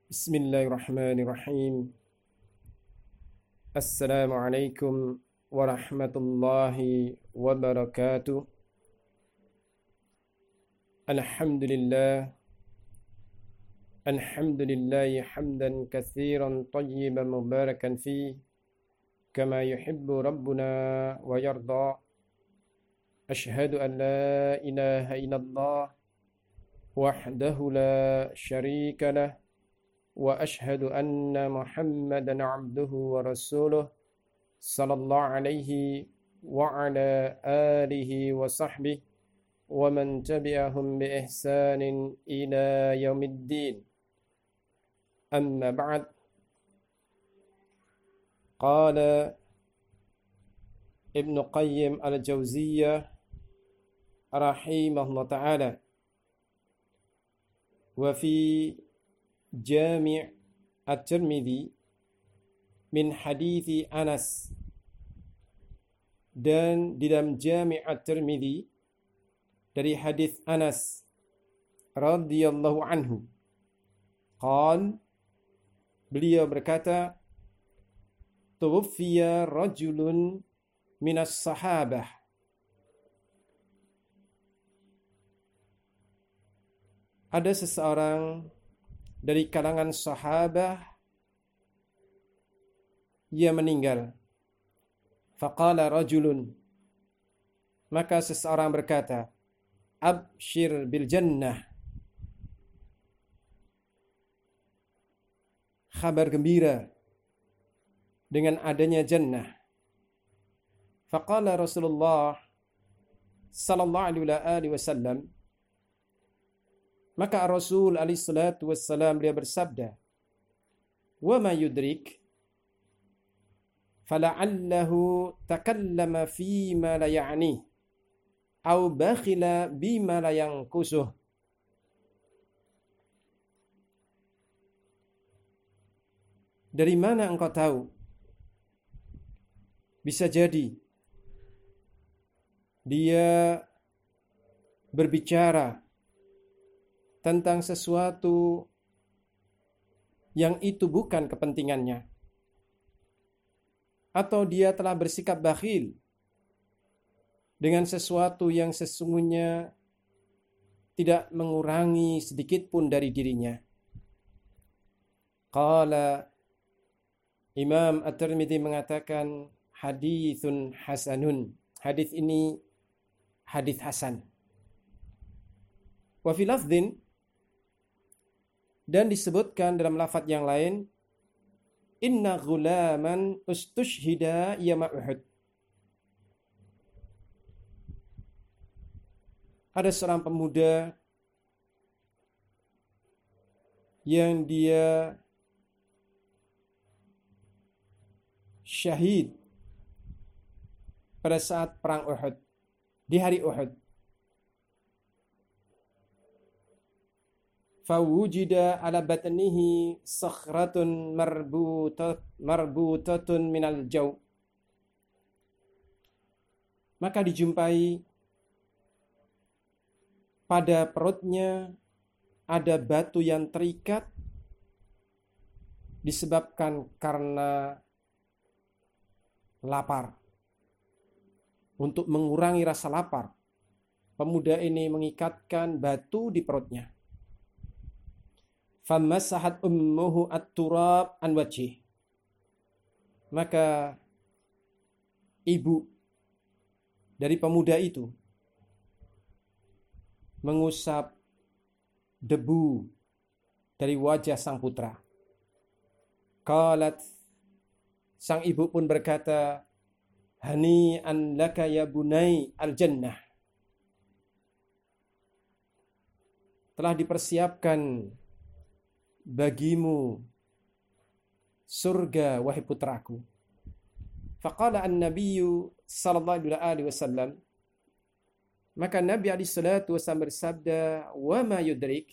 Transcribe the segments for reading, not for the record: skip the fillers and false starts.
Bismillahirrahmanirrahim. Assalamualaikum warahmatullahi wabarakatuh. Alhamdulillah. Alhamdulillahi hamdan katsiran tayyiban mubarakan fi kama yuhibbu rabbuna wa yarda. Ashhadu an la ilaha illallah wahdahu la syarika lah. وأشهد أن محمدا عبده ورسوله صلى الله عليه وعلى آله وصحبه ومن تبعهم بإحسان إلى يوم الدين. أما بعد، قال ابن قيم الجوزية رحمه الله تعالى: وفي Jami' At-Tirmidzi min hadithi Anas, dan di dalam Jami' At-Tirmidzi dari hadis Anas radhiyallahu anhu, beliau berkata, tuwfiya rajulun minas sahabah, ada seseorang dari kalangan sahabah ia meninggal. Faqala rajulun, maka seseorang berkata, abshir bil jannah, kabar gembira dengan adanya jannah. Faqala Rasulullah sallallahu alaihi wasallam, maka Rasul alaihi salatu wassalam dia bersabda, wa ma yudrik fala'allahu takallama fima la ya'ni au bakhila bima la yanqusuh. Dari mana engkau tahu? Bisa jadi dia berbicara tentang sesuatu yang itu bukan kepentingannya, atau dia telah bersikap bakhil dengan sesuatu yang sesungguhnya tidak mengurangi sedikit pun dari dirinya. Qala Imam At-Tirmidzi mengatakan haditsun hasanun, hadis ini hadis hasan. Wa fi lafdhin, dan disebutkan dalam lafaz yang lain, inna ghulaman ustushhida yawma Uhud. Ada seorang pemuda yang dia syahid pada saat perang Uhud, di hari Uhud. Fawujida ala batnihi sakhratun marbutatun minal jaw. Maka dijumpai pada perutnya ada batu yang terikat disebabkan karena lapar. Untuk mengurangi rasa lapar, pemuda ini mengikatkan batu di perutnya. Famassahat ummuhu at-turab an wajhih. Maka ibu dari pemuda itu mengusap debu dari wajah sang putra. Qalat, sang ibu pun berkata, hani'an laka ya bunai al-jannah. Telah dipersiapkan bagimu surga, wahai putraku. Faqala an-nabiyyu sallallahu alaihi wasallam, maka Nabi alaihi salatu wasallam bersabda, wa ma yudrik,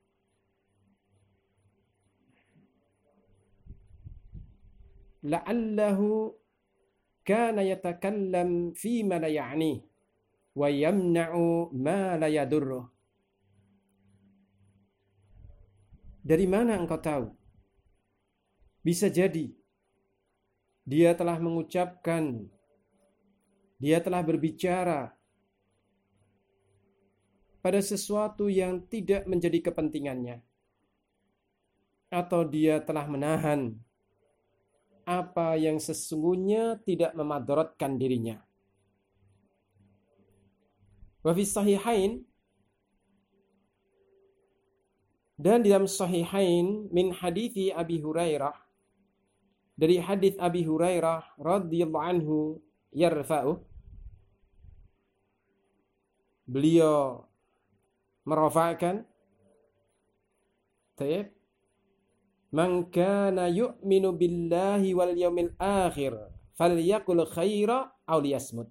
la'allahu kana yatakallam fi ma la ya'ni wa yamna'u ma la yadurruh. Dari mana engkau tahu? Bisa jadi dia telah mengucapkan, dia telah berbicara pada sesuatu yang tidak menjadi kepentingannya, atau dia telah menahan apa yang sesungguhnya tidak memadaratkan dirinya. Wa fi sahihain, dan dalam sahihain min hadithi Abi Hurairah, dari hadis Abi Hurairah radhiyallahu anhu yarfa'u, beliau merafa'kan, tayyib, man kana yu'minu billahi wal yawmil akhir falyaqul khaira aw liyasmut.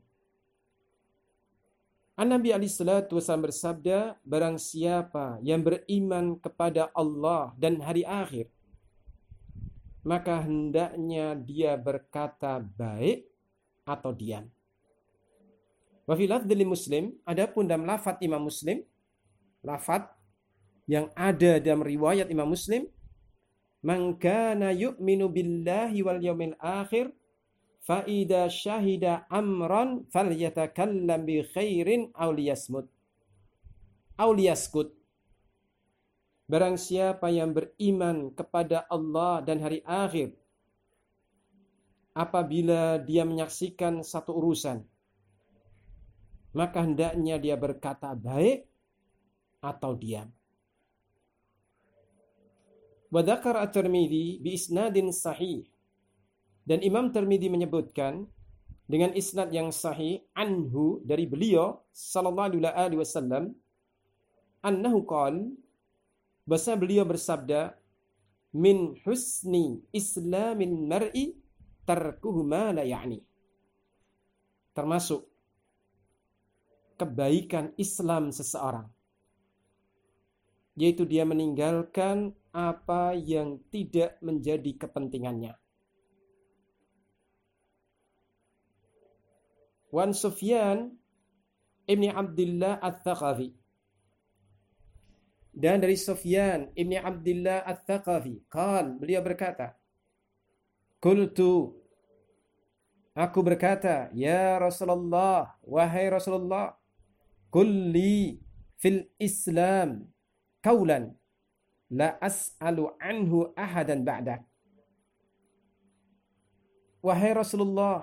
An-Nabi alaihissalatu wassalam bersabda, barang siapa yang beriman kepada Allah dan hari akhir, maka hendaknya dia berkata baik atau diam. Wa fi lafdzi Muslim, adapun dalam lafaz Imam Muslim, lafaz yang ada dalam riwayat Imam Muslim, man kana yu'minu billahi wal yawmil akhir fa idza syahida amran falyatakallam bi khairin aw liyasmut aw liyaskut. Barang siapa yang beriman kepada Allah dan hari akhir, apabila dia menyaksikan satu urusan, maka hendaknya dia berkata baik atau diam. Wa dzakara at-Tirmidzi bi isnadin sahih, dan Imam Tirmidzi menyebutkan dengan isnad yang sahih anhu, dari beliau sallallahu alaihi wasallam, annahu qala, bahasa beliau bersabda, min husni islamil mar'i tarkuhu ma la ya'ni. Termasuk kebaikan Islam seseorang, yaitu dia meninggalkan apa yang tidak menjadi kepentingannya. Wan Sufyan ibni Abdullah Ats-Tsaqafi, dan dari Sufyan ibni Abdullah Ats-Tsaqafi, beliau berkata, qultu, aku berkata, ya Rasulullah, wahai Rasulullah, kulli fil Islam qaulan la as'alu anhu ahadan ba'dak. Wahai Rasulullah,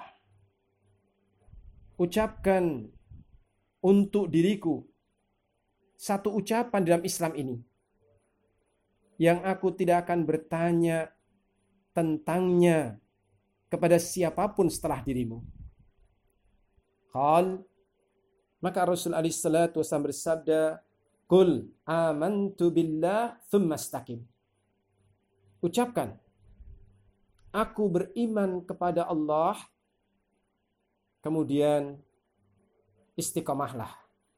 ucapkan untuk diriku satu ucapan dalam Islam ini yang aku tidak akan bertanya tentangnya kepada siapapun setelah dirimu. Maka Rasul alaihi salatu wasallam bersabda, qul amantu billah tsumma istaqim. Ucapkan, aku beriman kepada Allah, kemudian istiqamahlah.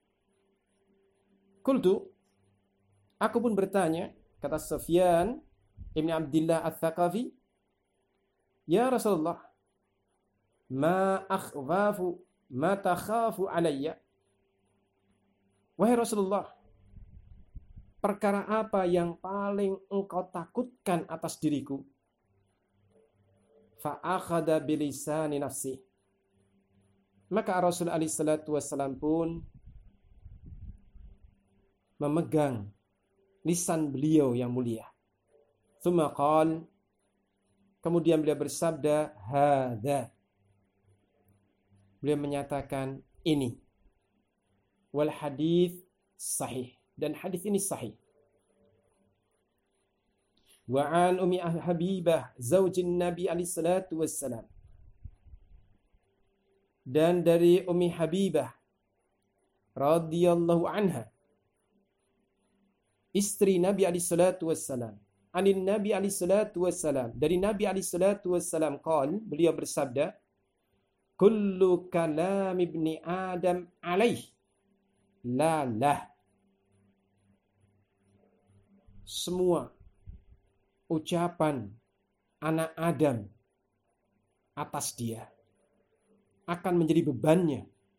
Qultu, aku pun bertanya, kata Sufyan ibn Abdullah Ats-Tsaqafi, ya Rasulullah, ma takhafu alayya. Wahai Rasulullah, perkara apa yang paling engkau takutkan atas diriku? Fa akhadha bilisani nafsi. Maka Rasul alaihi salatu wasallam pun memegang lisan beliau yang mulia. Tsumma qala, kemudian beliau bersabda, hadza. Beliau menyatakan ini. Wal hadits sahih, dan hadis ini sahih. Wa an Ummi Habibah zaujin Nabi alaihi salatu wassalam, dan dari Ummi Habibah radhiyallahu anha, istri Nabi alaihi salatu wassalam, anin Nabi alaihi salatu wassalam, dari Nabi alaihi salatu wassalam beliau bersabda, kullu kalam ibni Adam alaih la lah. Semua ucapan anak Adam atas dia akan menjadi bebannya.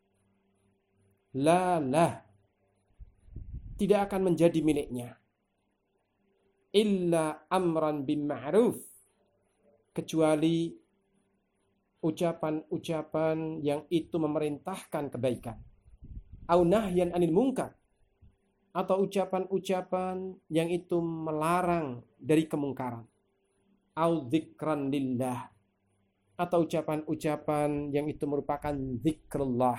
La lah, tidak akan menjadi miliknya. Illa amran bil ma'ruf, kecuali ucapan-ucapan yang itu memerintahkan kebaikan, au nahyan anil munkar, atau ucapan-ucapan yang itu melarang dari kemungkaran, au dzikran lillah, atau ucapan-ucapan yang itu merupakan zikrullah.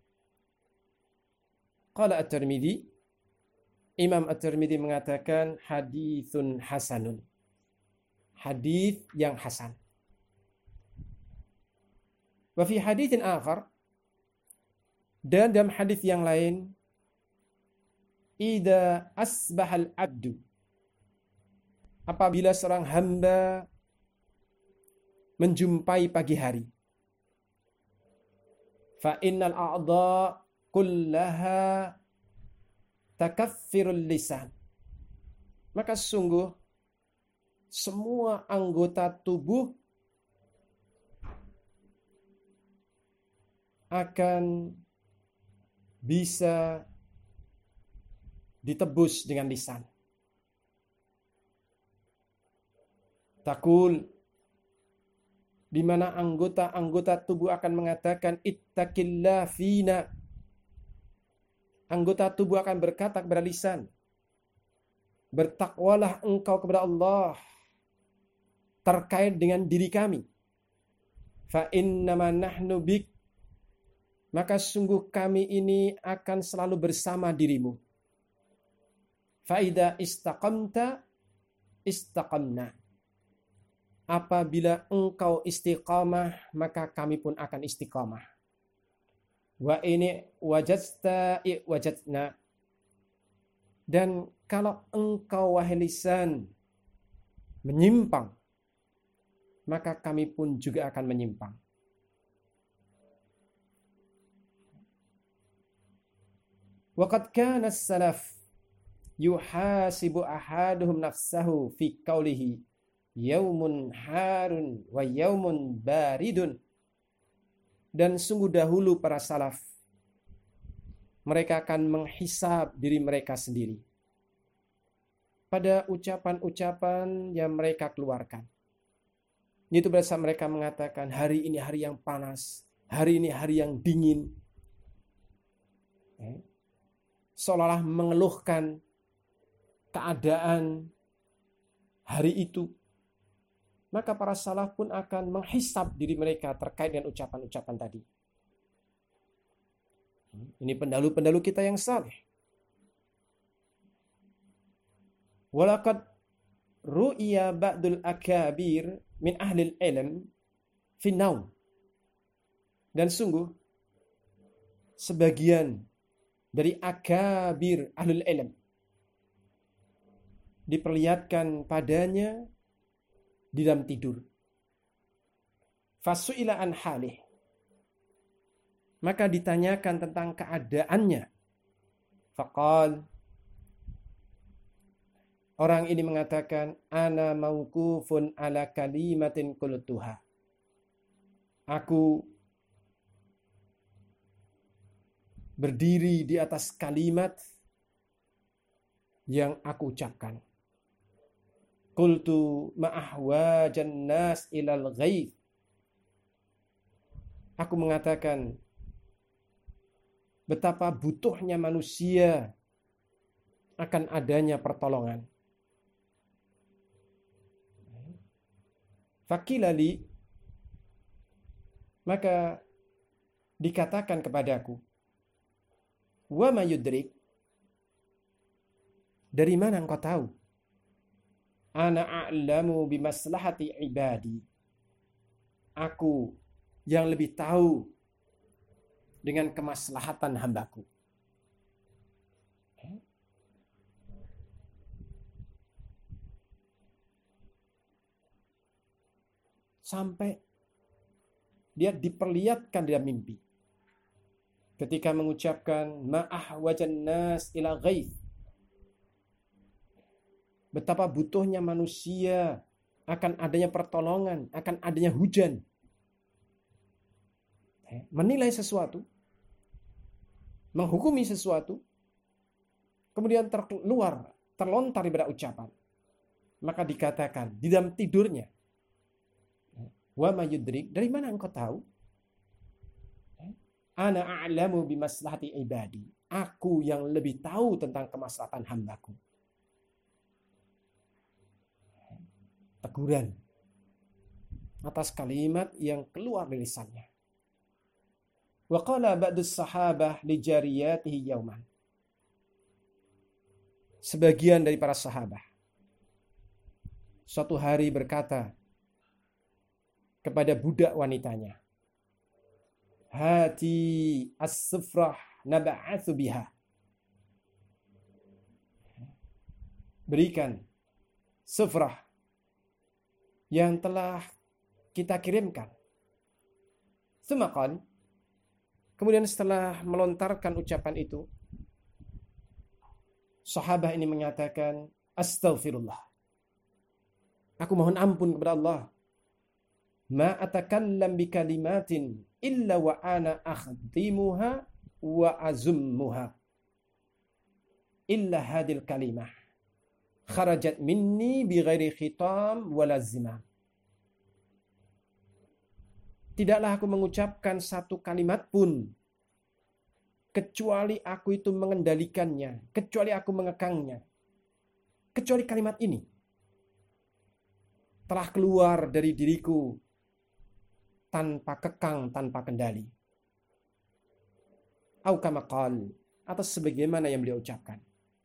Qala At-Tirmidzi, Imam At-Tirmidzi mengatakan haditsun hasanun, hadis yang hasan. Wa fi haditsin akhar, dan dalam hadis yang lain, idza asbahal abdu, apabila seorang hamba menjumpai pagi hari, fa innal a'dha kullaha takaffirul lisan, maka sungguh semua anggota tubuh akan bisa ditebus dengan lisan. Takul, di mana anggota-anggota tubuh akan mengatakan ittaqillah fina. Anggota tubuh akan berkata kepada lisan, bertakwalah engkau kepada Allah terkait dengan diri kami. Fa innama nahnu bik, maka sungguh kami ini akan selalu bersama dirimu. Fa idza istaqamta istaqamna, apabila engkau istiqamah maka kami pun akan istiqamah. Wa ini wajadta wajadna, dan kalau engkau wahai lisan menyimpang, maka kami pun juga akan menyimpang. Waqad kana as-salaf yuhasibu ahaduhum nafsahu fi qawlihi yaumun harun wa yaumun baridun. Dan sungguh dahulu para salaf, mereka akan menghisab diri mereka sendiri pada ucapan-ucapan yang mereka keluarkan. Itu biasa mereka mengatakan hari ini hari yang panas, hari ini hari yang dingin, seolah-olah mengeluhkan keadaan hari itu. Maka para salaf pun akan menghisab diri mereka terkait dengan ucapan-ucapan tadi. Ini pendahulu-pendahulu kita yang saleh. Walaqad ru'ya ba'dul akabir min ahlil ilm fi naum. Dan sungguh sebagian dari akabir ahlul ilm diperlihatkan padanya di dalam tidur. Fasu'ila an halih, maka ditanyakan tentang keadaannya. Faqal, orang ini mengatakan, ana mauqufun ala kalimatin qultuha, aku berdiri di atas kalimat yang aku ucapkan. Qultu ma'ahwajan nas ilal ghaib, aku mengatakan betapa butuhnya manusia akan adanya pertolongan. Fakilali, maka dikatakan kepadaku, wa ma yudrik, dari mana engkau tahu? Ana a'lamu bimaslahati ibadi, aku yang lebih tahu dengan kemaslahatan hambaku. Sampai dia diperlihatkan dalam mimpi ketika mengucapkan ma'ahwajan nas ila ghaith, betapa butuhnya manusia akan adanya pertolongan, akan adanya hujan. Menilai sesuatu, menghukumi sesuatu, kemudian terlontar daripada ucapan. Maka dikatakan di dalam tidurnya, Wa ma yudrik, dari mana engkau tahu? Ana a'lamu bimaslahati ibadi. Aku yang lebih tahu tentang kemaslahatan hambaku. Teguran atas kalimat yang keluar dari lisannya. Wa qala ba'du sahabah li jariyatihi yauman. Sebagian dari para sahabat suatu hari berkata kepada budak wanitanya, hati as-sufrah nab'atsu biha. Berikan sufrah yang telah kita kirimkan. Tsumaqal, kemudian setelah melontarkan ucapan itu, sahabat ini menyatakan, astaghfirullah. Aku mohon ampun kepada Allah. Ma atakallam bi kalimatin illa wa ana akhdimuha wa azummuha. Illa hadil kalimah. Kharajat minni bi ghairi khitam wala zimam. Tidaklah aku mengucapkan satu kalimat pun kecuali aku itu mengendalikannya, kecuali aku mengekangnya. Kecuali kalimat ini telah keluar dari diriku tanpa kekang, tanpa kendali. Au kama qal, atau sebagaimana yang beliau ucapkan.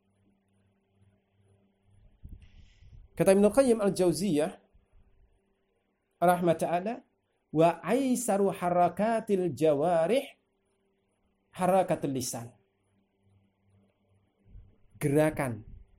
Kata Ibnu Qayyim al-Jauziyah rahmata'ala, wa aisaru harakatil jawarih harakatul lisan. Gerakan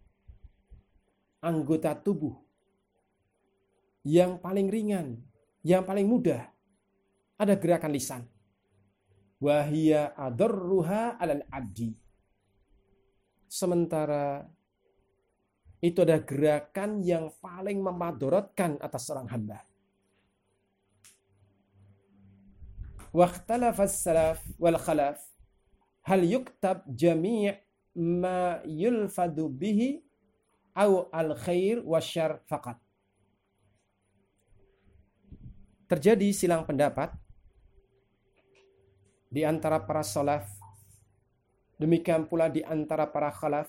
anggota tubuh yang paling ringan, yang paling mudah ada gerakan lisan. Wa hiya adarruha 'alal 'abdi. Sementara itu ada gerakan yang paling memadorotkan atas seorang hamba. Waqtalafa as-salaf wal khalaf hal yuktab jami' ma yulfadu bihi aw al-khair wasyarr faqat. Terjadi silang pendapat di antara para salaf, demikian pula di antara para khalaf.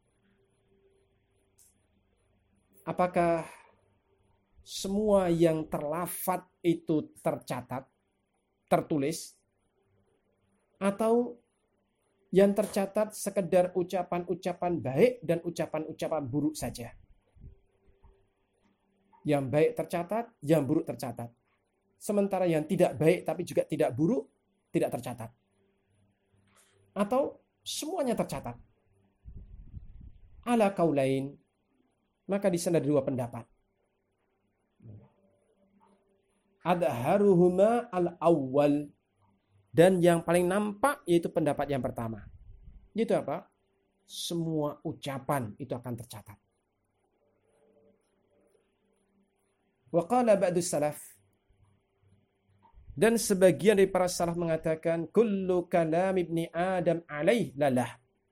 Apakah semua yang terlafat itu tercatat, tertulis, atau yang tercatat sekedar ucapan-ucapan baik dan ucapan-ucapan buruk saja? Yang baik tercatat, yang buruk tercatat. Sementara yang tidak baik tapi juga tidak buruk tidak tercatat. Atau semuanya tercatat. Ala qaulain, maka di sana ada dua pendapat. Adharuhuma al-awwal, dan yang paling nampak yaitu pendapat yang pertama. Itu apa? Semua ucapan itu akan tercatat. Wa qala ba'du salaf, dan sebagian dari para salaf mengatakan kullu kalam ibni Adam alaih lalah.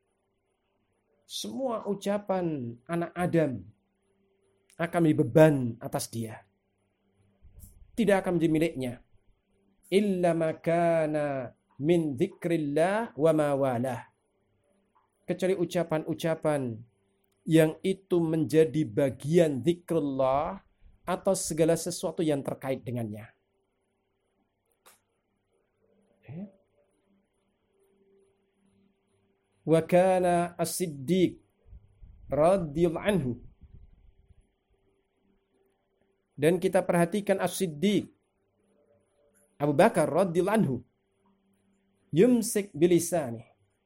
Semua ucapan anak Adam akan menjadi beban atas dia. Tidak akan menjadi miliknya. Illa makana min dzikrillah wa ma walah. Kecuali ucapan-ucapan yang itu menjadi bagian zikrullah atau segala sesuatu yang terkait dengannya. Wa kana as-siddiq radhiyallahu anhu, dan kita perhatikan as-siddiq Abu Bakar radhiyallahu anhu yumsik bilisani,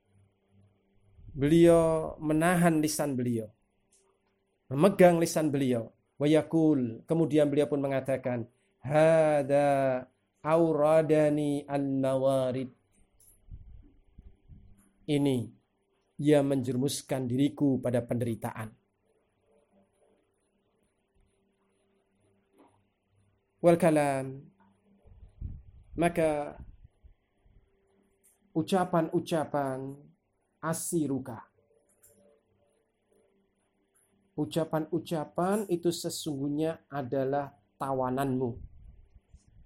beliau menahan lisan beliau, memegang lisan beliau, wa yaqul, kemudian beliau pun mengatakan hada auradani an-nawarid, ini yang menjerumuskan diriku pada penderitaan. Wal kalam, maka ucapan-ucapan asiruka, ucapan-ucapan itu sesungguhnya adalah tawananmu.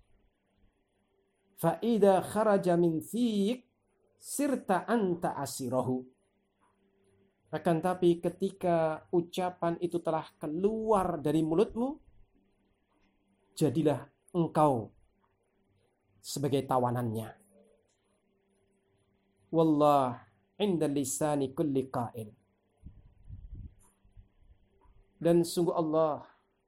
fa idza kharaja min fiik sirta anta asirahu. Akan tapi ketika ucapan itu telah keluar dari mulutmu, jadilah engkau sebagai tawanannya. Wallah inda lisani kulli qa'il. Dan sungguh Allah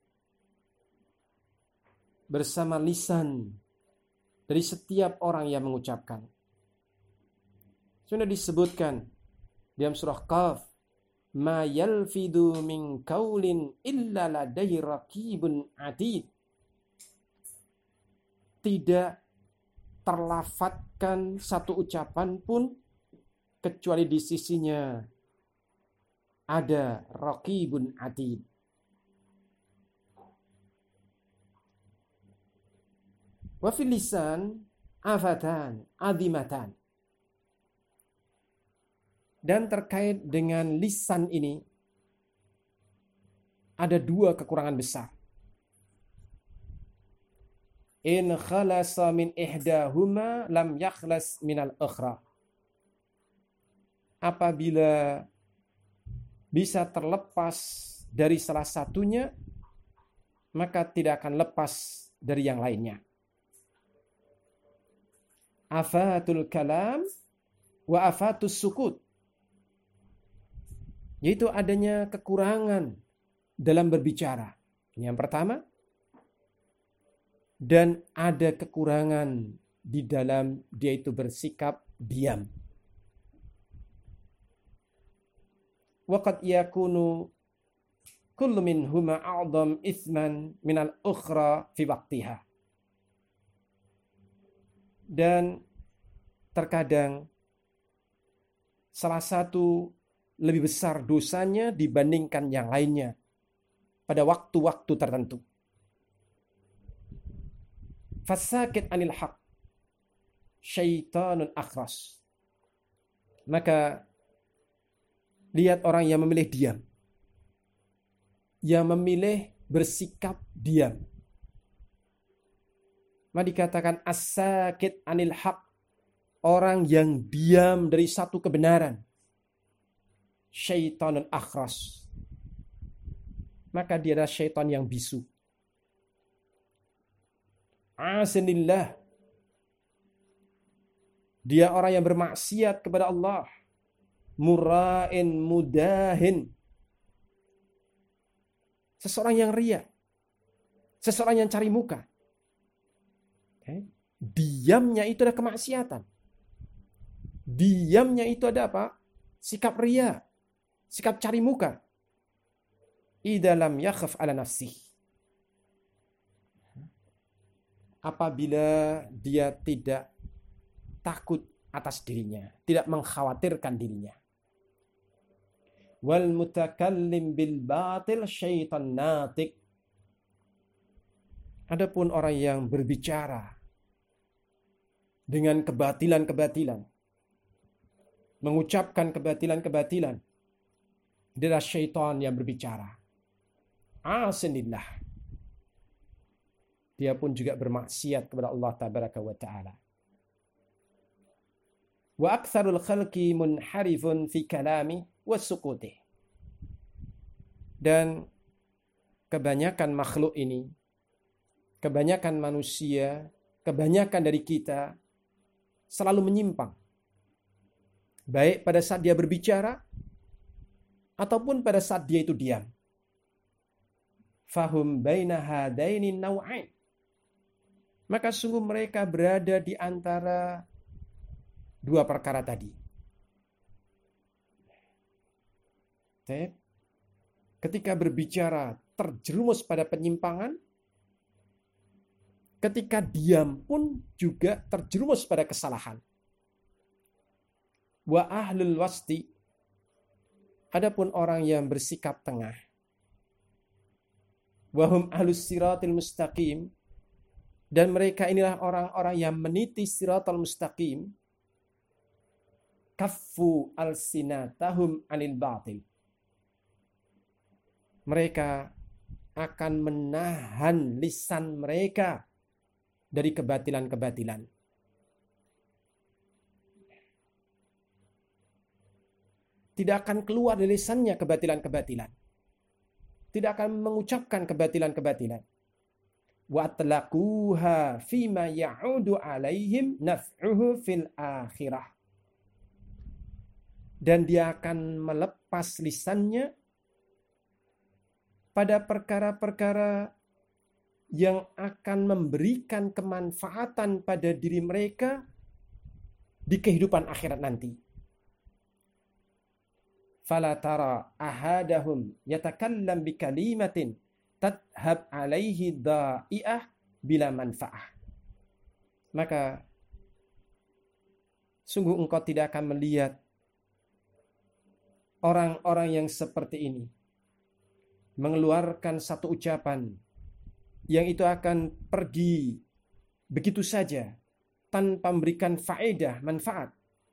bersama lisan dari setiap orang yang mengucapkan. Sudah disebutkan dalam surah Qaf, ma yalfidu min qaulin illa ladaihi raqibun atid. Tidak terlafadzkan satu ucapan pun kecuali di sisinya ada raqibun atid. Wa fil lisan afatan azimatan. Dan terkait dengan lisan ini ada dua kekurangan besar. In khalasa min ihdahuma lam yakhlas minal ukhra. Apabila bisa terlepas dari salah satunya, maka tidak akan lepas dari yang lainnya. Afatul kalam wa afatus sukut. Yaitu adanya kekurangan dalam berbicara. Ini yang pertama. Dan ada kekurangan di dalam dia itu bersikap diam. Waqad yakunu kullu minhuma a'dham ithman minal ukhra fi waqtiha. Dan terkadang salah satu lebih besar dosanya dibandingkan yang lainnya pada waktu-waktu tertentu. Fasakit anil haq syaitanun akhras. Maka lihat orang yang memilih diam, yang memilih bersikap diam. Maka dikatakan as-sakit anil haq, orang yang diam dari satu kebenaran. Syaitanun akhras. Maka dia adalah syaitan yang bisu. Asinillah. Dia orang yang bermaksiat kepada Allah. Mura'in mudahin. Seseorang yang ria. Seseorang yang cari muka. Okay. Diamnya itu adalah kemaksiatan. Diamnya itu ada apa? Sikap ria. Sikap cari muka. Idza lam yakhaf ala nafsih. Apabila dia tidak takut atas dirinya, tidak mengkhawatirkan dirinya. Wal mutakallim bil batil syaitan natik. Adapun orang yang berbicara dengan kebatilan-kebatilan, mengucapkan kebatilan-kebatilan, dia adalah syaitan yang berbicara. Asinillah. Dia pun juga bermaksiat kepada Allah tabaraka wa ta'ala. Wa aktsarul khalqi munharifun fi kalami wa sukuti. Dan kebanyakan makhluk ini, kebanyakan manusia, kebanyakan dari kita selalu menyimpang. Baik pada saat dia berbicara ataupun pada saat dia itu diam. Fahum baina hadaini naw'ain. Maka sungguh mereka berada di antara dua perkara tadi. Ketika berbicara terjerumus pada penyimpangan, ketika diam pun juga terjerumus pada kesalahan. Wa ahlul wasti, adapun orang yang bersikap tengah. Wahum ahlus siratil mustaqim, dan mereka inilah orang-orang yang meniti siratal mustaqim. Kaffu alsinatahum anil batil. Mereka akan menahan lisan mereka dari kebatilan-kebatilan. Tidak akan keluar dari lisannya kebatilan-kebatilan. Tidak akan mengucapkan kebatilan-kebatilan. Wa atlaquha fima ya'udu alaihim naf'uhu fil akhirah. Dan dia akan melepas lisannya pada perkara-perkara yang akan memberikan kemanfaatan pada diri mereka di kehidupan akhirat nanti. Fala tara ahadahum yatakallam bi kalimatin tadhhab alaihi da'i'ah bila manfa'ah. Maka sungguh engkau tidak akan melihat orang-orang yang seperti ini mengeluarkan satu ucapan yang itu akan pergi begitu saja tanpa memberikan faedah, manfaat.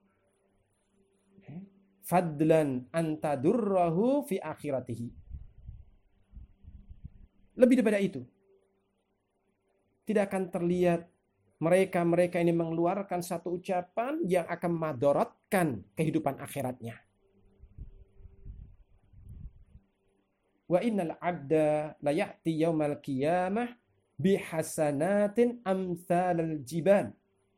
Fadlan antadurrahu fi akhiratihi. Lebih daripada itu, tidak akan terlihat mereka ini mengeluarkan satu ucapan yang akan madaratkan kehidupan akhiratnya. Wa innal abda la ya'ti yaumal qiyamah bihasanatin amsalal jibal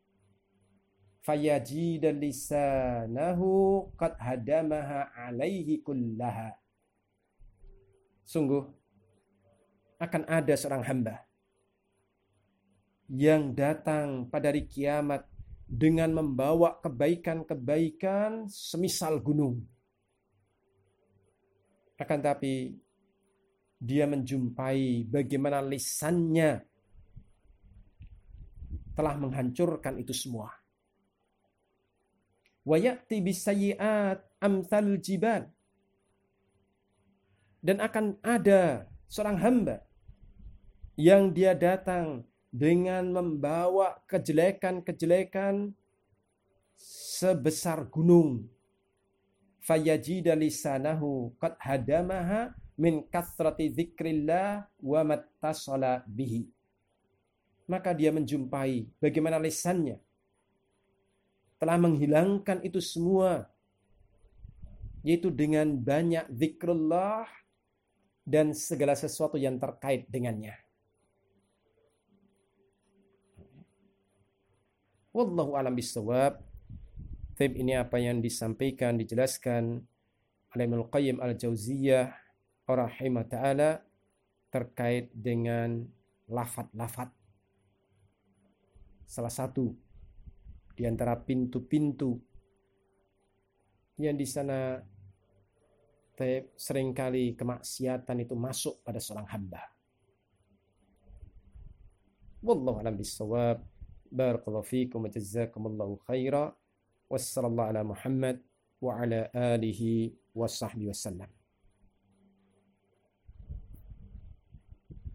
fayajid lisanahu qad hadamaha alaihi kullaha. Sungguh akan ada seorang hamba yang datang pada hari kiamat dengan membawa kebaikan-kebaikan semisal gunung. Akan tapi dia menjumpai bagaimana lisannya telah menghancurkan itu semua. Wa ya'ti bisayyi'at amthal jibal. Dan akan ada seorang hamba yang dia datang dengan membawa kejelekan-kejelekan sebesar gunung. Fayajida lisanahu qad hadamaha min kathrati dzikrillah wa mattasala bihi. Maka dia menjumpai bagaimana lisannya telah menghilangkan itu semua, yaitu dengan banyak zikrullah dan segala sesuatu yang terkait dengannya. Wallahu a'lam bishawab. Ini apa yang disampaikan, dijelaskan oleh Ibnu Qayyim al-Jauziyah rahimah ta'ala terkait dengan lafaz-lafaz. Salah satu di antara pintu-pintu yang di sana seringkali kemaksiatan itu masuk pada seorang hamba. Wallahu a'lam bishawab. Barakallahu fiikum wa jazakumullahu khairan. Wassallallahu ala Muhammad wa ala alihi wa sahbihi wasallam.